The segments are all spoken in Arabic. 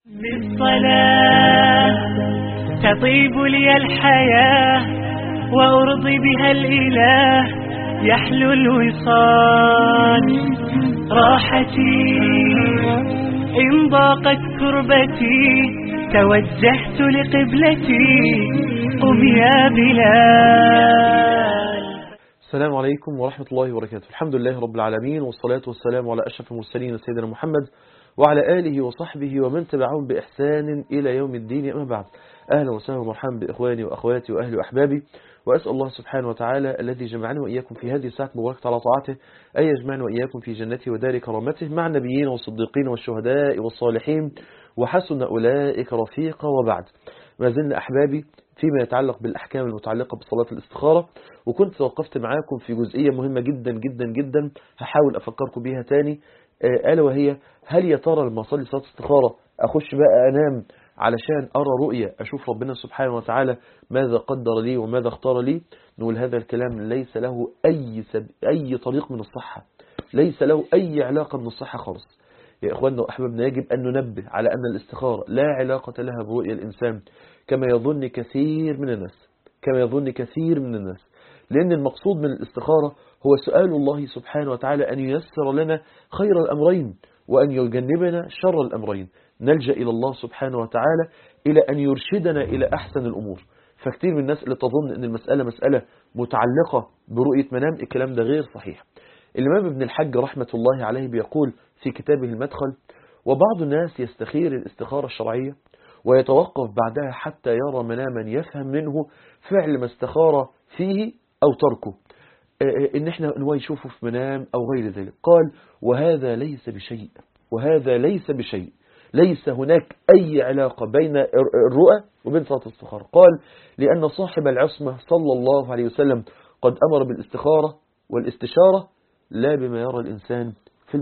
بالصلاة تطيب لي الحياة وأرضي بها الإله يحلو الوصال راحتي إن ضاقت كربتي توجهت لقبلتي قم يا بلال. السلام عليكم ورحمة الله وبركاته. الحمد لله رب العالمين، والصلاة والسلام على أشرف المرسلين سيدنا محمد وعلى آله وصحبه ومن تبعهم بإحسان إلى يوم الدين. أما بعد، أهلا وسهلا ومرحبا بإخواني وأخواتي وأهلي وأحبابي، وأسأل الله سبحانه وتعالى الذي جمعنا وإياكم في هذه الساعة المباركة على طاعته أن يجمعنا وإياكم في جنته ودار كرامته مع النبيين والصديقين والشهداء والصالحين وحسن أولئك رفيقا. وبعد، ما زلنا أحبابي فيما يتعلق بالأحكام المتعلقة بصلاة الاستخارة، وكنت توقفت معاكم في جزئية مهمة جدا جدا جدا هحاول أفكركم بيها تاني، ألا وهي: هل يا ترى لما أصلي صلاة استخارة أخش بقى أنام علشان أرى رؤية أشوف ربنا سبحانه وتعالى ماذا قدر لي وماذا اختار لي؟ نقول هذا الكلام ليس له أي طريق من الصحة، ليس له أي علاقة من الصحة خالص. يا إخواننا وأحبابنا، يجب أن ننبه على أن الاستخارة لا علاقة لها برؤية الإنسان كما يظن كثير من الناس، لأن المقصود من الاستخارة هو سؤال الله سبحانه وتعالى أن ييسر لنا خير الأمرين وأن يجنبنا شر الأمرين. نلجأ إلى الله سبحانه وتعالى إلى أن يرشدنا إلى أحسن الأمور. فكتير من الناس اللي تظن أن المسألة مسألة متعلقة برؤية منام، الكلام ده غير صحيح. الإمام ابن الحج رحمة الله عليه بيقول في كتابه المدخل: وبعض الناس يستخير الاستخارة الشرعية ويتوقف بعدها حتى يرى مناما يفهم منه فعل ما استخار فيه أو تركه، إن احنا يشوفه في منام أو غير ذلك. قال: وهذا ليس بشيء، ليس هناك أي علاقة بين الرؤى وبين صلاة الاستخارة. قال: لأن صاحب العصمة صلى الله عليه وسلم قد أمر بالاستخارة والاستشارة لا بما يرى الإنسان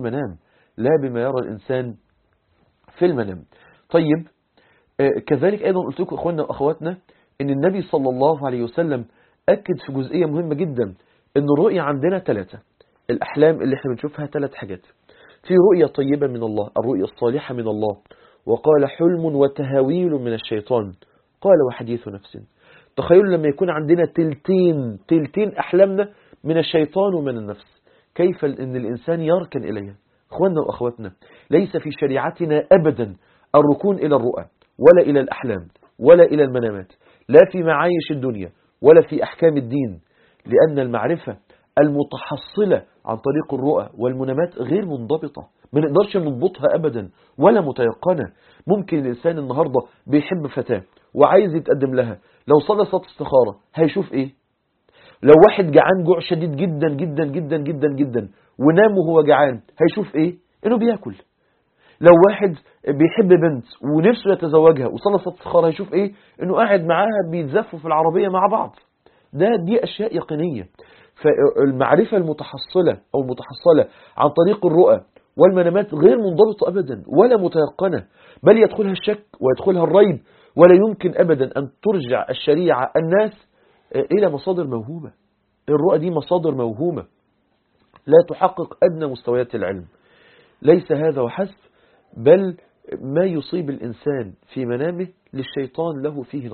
في المنام. طيب، كذلك أيضا قلت لكم إخواننا وأخواتنا أن النبي صلى الله عليه وسلم أكد في جزئية مهمة جدا أن الرؤية عندنا ثلاثة. الأحلام اللي احنا بنشوفها ثلاث حاجات: في رؤية طيبة من الله، الرؤية الصالحة من الله، وقال حلم وتهاويل من الشيطان، قال وحديث نفس. تخيلوا لما يكون عندنا تلتين أحلامنا من الشيطان ومن النفس، كيف أن الإنسان يركن إليها؟ إخواننا وأخواتنا، ليس في شريعتنا أبدا الركون إلى الرؤى ولا إلى الأحلام ولا إلى المنامات، لا في معايش الدنيا ولا في أحكام الدين، لأن المعرفة المتحصلة عن طريق الرؤى والمنامات غير منضبطة، ما نقدرش نضبطها أبدا ولا متيقنة. ممكن الإنسان النهاردة بيحب فتاة وعايز يتقدم لها، لو صلى صلاة استخارة هيشوف إيه؟ لو واحد جعان جوع شديد جدا جدا جدا جدا جدا ونام وهو جعان هيشوف إيه؟ إنه بياكل. لو واحد بيحب بنت ونفسه يتزوجها وصلى صلاة استخارة هيشوف إيه؟ إنه قاعد معاها بيتزفوا في العربية مع بعض. دي أشياء يقينية. فالمعرفة المتحصلة عن طريق الرؤى والمنامات غير منضبطة أبدا ولا متيقنة، بل يدخلها الشك ويدخلها الريب، ولا يمكن أبدا أن ترجع الشريعة الناس إلى مصادر موهومة. الرؤى دي مصادر موهومة لا تحقق أدنى مستويات العلم. ليس هذا وحسب، بل ما يصيب الإنسان في منامه للشيطان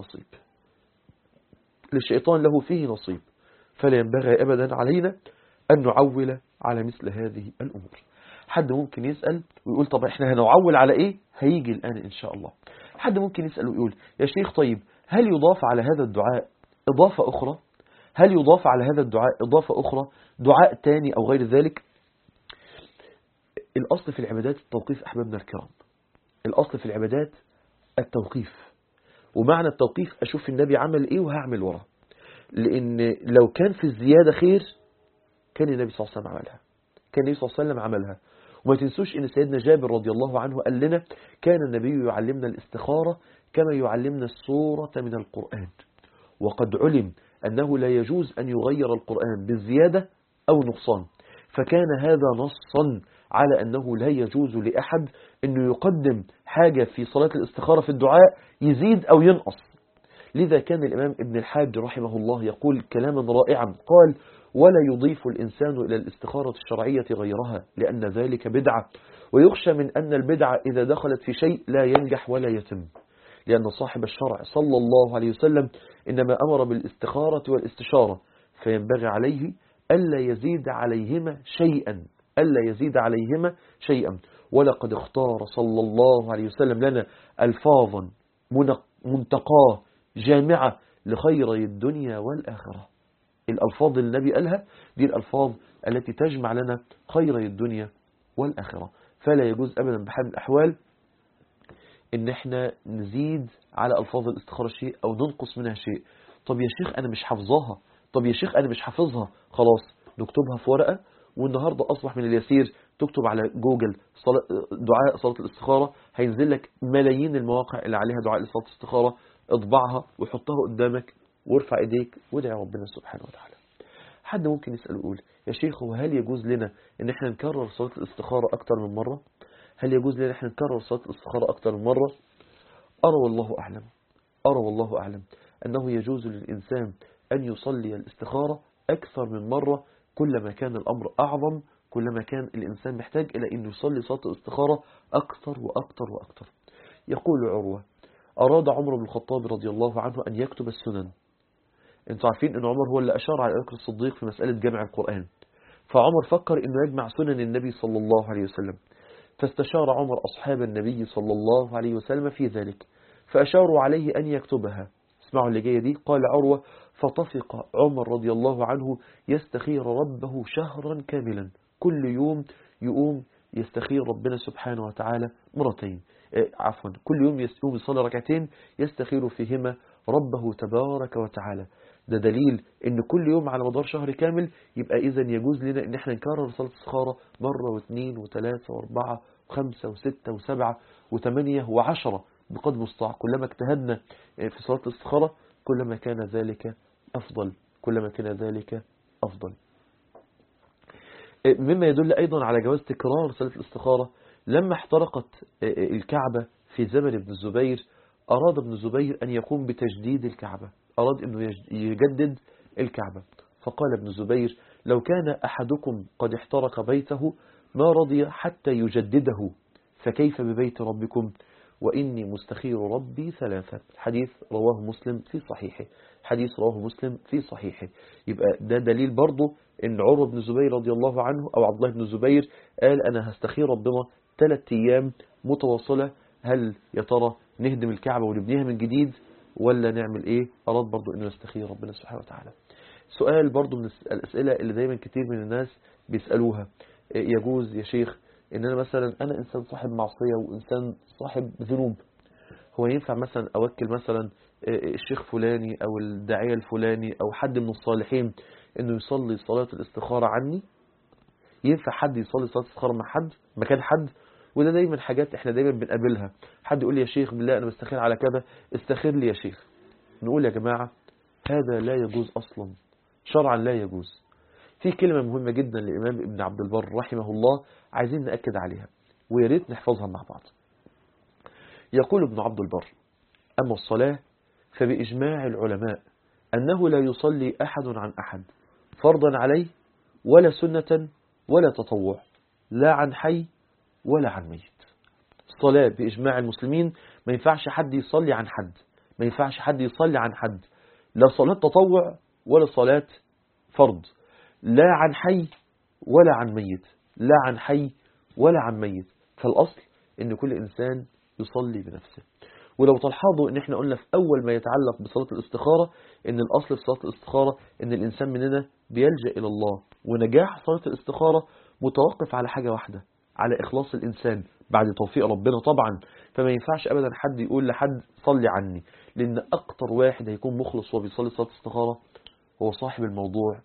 له فيه نصيب، فلا ينبغي أبدا علينا أن نعول على مثل هذه الأمور. حد ممكن يسأل ويقول: طب احنا هنعول على ايه؟ هيجي الآن إن شاء الله. حد ممكن يسأل ويقول: يا شيخ، طيب هل يضاف على هذا الدعاء إضافة أخرى؟ دعاء تاني أو غير ذلك؟ الأصل في العبادات التوقيف أحبابنا الكرام، الأصل في العبادات التوقيف. ومعنى التوقيف أشوف النبي عمل إيه وهعمل وراه، لأن لو كان في الزيادة خير كان النبي صلى الله عليه وسلم عملها. وما تنسوش أن سيدنا جابر رضي الله عنه قال لنا: كان النبي يعلمنا الاستخارة كما يعلمنا السورة من القرآن، وقد علم أنه لا يجوز أن يغير القرآن بالزيادة أو نقصان، فكان هذا نصا على أنه لا يجوز لأحد أنه يقدم حاجة في صلاة الاستخارة في الدعاء يزيد أو ينقص. لذا كان الإمام ابن الحاج رحمه الله يقول كلاما رائعا، قال: ولا يضيف الإنسان إلى الاستخارة الشرعية غيرها، لأن ذلك بدعة، ويخشى من أن البدعة إذا دخلت في شيء لا ينجح ولا يتم، لأن صاحب الشرع صلى الله عليه وسلم إنما أمر بالاستخارة والاستشارة، فينبغي عليه ألا يزيد عليهما شيئا. ولقد اختار صلى الله عليه وسلم لنا ألفاظا منتقاه جامعة لخيري الدنيا والآخرة. الألفاظ اللي النبي قالها دي الألفاظ التي تجمع لنا خيري الدنيا والآخرة، فلا يجوز أبدا بحال من الأحوال إن احنا نزيد على ألفاظ الاستخارة شيء أو ننقص منها شيء. طب يا شيخ أنا مش حافظاها، طب يا شيخ أنا مش حافظها، خلاص نكتبها في ورقة. والنهاردة أصبح من اليسير تكتب على جوجل دعاء صلاة الاستخارة، هينزل لك ملايين المواقع اللي عليها دعاء لصلاة الاستخارة، اطبعها وحطها قدامك وارفع ايديك وادعي ربنا سبحانه وتعالى. حد ممكن يسأل ويقول يا شيخ هو هل يجوز لنا ان احنا نكرر صلاة الاستخارة اكتر من مرة؟ هل يجوز لنا احنا نكرر صلاة الاستخارة اكتر من مرة؟ أرى والله أعلم أنه يجوز للإنسان أن يصلي الاستخارة أكثر من مرة، كلما كان الأمر أعظم، كلما كان الإنسان محتاج إلى أن يصلي صلاة الاستخارة أكثر وأكثر وأكثر. يقول عروة أراد عمر بن الخطاب رضي الله عنه أن يكتب السنن. انتوا عارفين أن عمر هو اللي أشار على أبي بكر الصديق في مسألة جمع القرآن، فعمر فكر أنه يجمع سنن النبي صلى الله عليه وسلم، فاستشار عمر أصحاب النبي صلى الله عليه وسلم في ذلك، فأشاروا عليه أن يكتبها. اسمعوا اللي جاية دي. قال عروة فطفق عمر رضي الله عنه يستخير ربه شهرا كاملا، كل يوم يقوم يستخير ربنا سبحانه وتعالى مرتين، كل يوم يصلي ركعتين يستخير فيهما ربه تبارك وتعالى. ده دليل ان كل يوم على مدار شهر كامل يبقى اذا يجوز لنا ان احنا نكرر صلاة الاستخارة مرة واثنين وثلاثة واربعة وخمسة وستة وسبعة وثمانية وعشرة بقدر المستطاع. كلما اجتهدنا في صلاة الاستخارة كلما كان ذلك أفضل. مما يدل أيضا على جواز تكرار صلاة الاستخارة، لما احترقت الكعبة في زمن ابن الزبير أراد ابن الزبير أن يقوم بتجديد الكعبة، أراد أنه يجدد الكعبة، فقال ابن الزبير لو كان أحدكم قد احترق بيته ما رضي حتى يجدده، فكيف ببيت ربكم؟ وإني مستخير ربي ثلاثة. حديث رواه مسلم في صحيحه. يبقى ده دليل برضو ان عروة بن الزبير رضي الله عنه او عبد الله بن الزبير قال انا هستخير ربنا 3 أيام متواصلة، هل يا ترى نهدم الكعبة ونبنيها من جديد ولا نعمل ايه؟ اراد برضو انه يستخير ربنا سبحانه وتعالى. سؤال برضو من الاسئلة اللي دايما كتير من الناس بيسألوها، يجوز يا شيخ ان انا مثلا انا انسان صاحب معصية وانسان صاحب ذنوب، هو ينفع مثلا اوكل مثلا الشيخ فلاني او الداعية الفلاني او حد من الصالحين انه يصلي صلاة الاستخارة عني؟ ينفع حد يصلي صلاة الاستخارة مع حد مكان حد؟ وده دايما حاجات احنا دايما بنقابلها، حد يقول لي يا شيخ بالله انا بستخير على كذا استخير لي يا شيخ. نقول يا جماعة هذا لا يجوز اصلا، شرعا لا يجوز. في كلمة مهمة جدا للإمام ابن عبد البر رحمه الله عايزين نأكد عليها وياريت نحفظها مع بعض. يقول ابن عبد البر أما الصلاة فبإجماع العلماء أنه لا يصلي أحد عن أحد فرضا عليه ولا سنة ولا تطوع، لا عن حي ولا عن ميت. الصلاة بإجماع المسلمين ما ينفعش حد يصلي عن حد، ما ينفعش حد يصلي عن حد، لا صلاة تطوع ولا صلاة فرض، لا عن حي ولا عن ميت، لا عن حي ولا عن ميت. فالأصل إن كل إنسان يصلي بنفسه. ولو تلاحظوا إن إحنا قلنا في أول ما يتعلق بصلاة الاستخارة إن الأصل في صلاة الاستخارة إن الإنسان مننا بيلجأ إلى الله، ونجاح صلاة الاستخارة متوقف على حاجة واحدة، على إخلاص الإنسان بعد توفيق ربنا طبعا. فما ينفعش أبدا حد يقول لحد صلي عني، لأن أكتر واحد هيكون مخلص وهو بيصلي صلاة الاستخارة هو صاحب الموضوع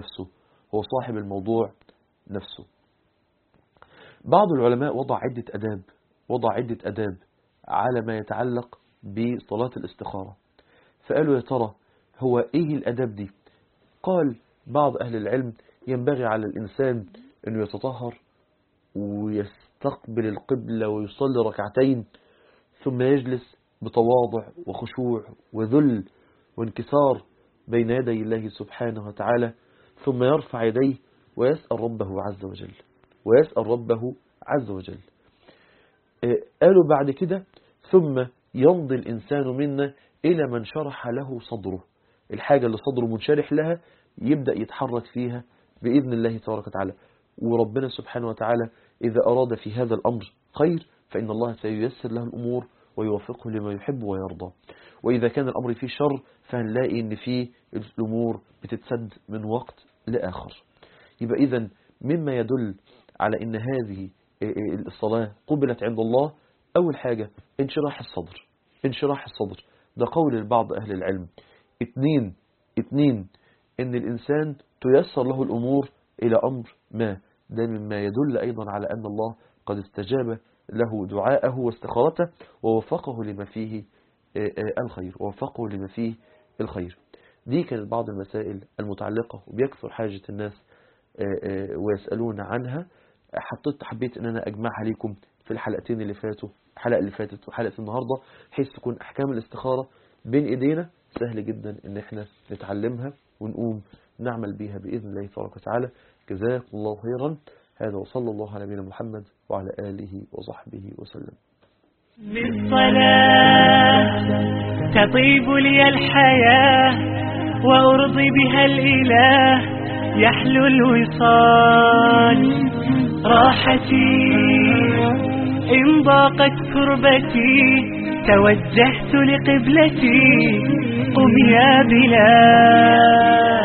نفسه. بعض العلماء وضع عدة أداب على ما يتعلق بصلاة الاستخارة، فقالوا يا ترى هو إيه الأداب دي؟ قال بعض أهل العلم ينبغي على الإنسان أنه يتطهر ويستقبل القبلة ويصلي ركعتين ثم يجلس بتواضع وخشوع وذل وانكسار بين يدي الله سبحانه وتعالى، ثم يرفع يديه ويسأل ربه عز وجل، ويسأل ربه عز وجل. قالوا بعد كده ثم يمضي الإنسان منا إلى من شرح له صدره، الحاجة اللي صدره منشرح لها يبدأ يتحرك فيها بإذن الله تبارك وتعالى. وربنا سبحانه وتعالى إذا أراد في هذا الأمر خير فإن الله سييسر له الأمور ويوفقه لما يحب ويرضى. وإذا كان الأمر فيه شر فهنلاقي إن فيه الأمور بتتسد من وقت لآخر. يبقى إذن مما يدل على إن هذه الصلاة قبلت عند الله أول حاجة انشراح الصدر. انشراح الصدر ده قول البعض أهل العلم. اتنين إن الإنسان تيسر له الأمور إلى أمر ما، ده مما يدل أيضا على أن الله قد استجاب له دعاءه واستخارته ووفقه لما فيه الخير، ووفقه لما فيه الخير. دي كانت بعض المسائل المتعلقة وبيكثر حاجة الناس ويسألون عنها. حبيت ان انا اجمعها لكم في الحلقتين اللي فاتوا، الحلقة اللي فاتت وحلقة النهاردة، بحيث تكون احكام الاستخارة بين ايدينا سهل جدا ان احنا نتعلمها ونقوم نعمل بيها بإذن الله تبارك وتعالى. جزاكم الله خيرا. هذا وصلى الله على نبينا محمد وعلى آله وصحبه وسلم. بالصلاة تطيب لي الحياة وأرضي بها الإله، يحلو الوصال راحتي إن ضاقت كربتي، توجهت لقبلتي قم يا بلال.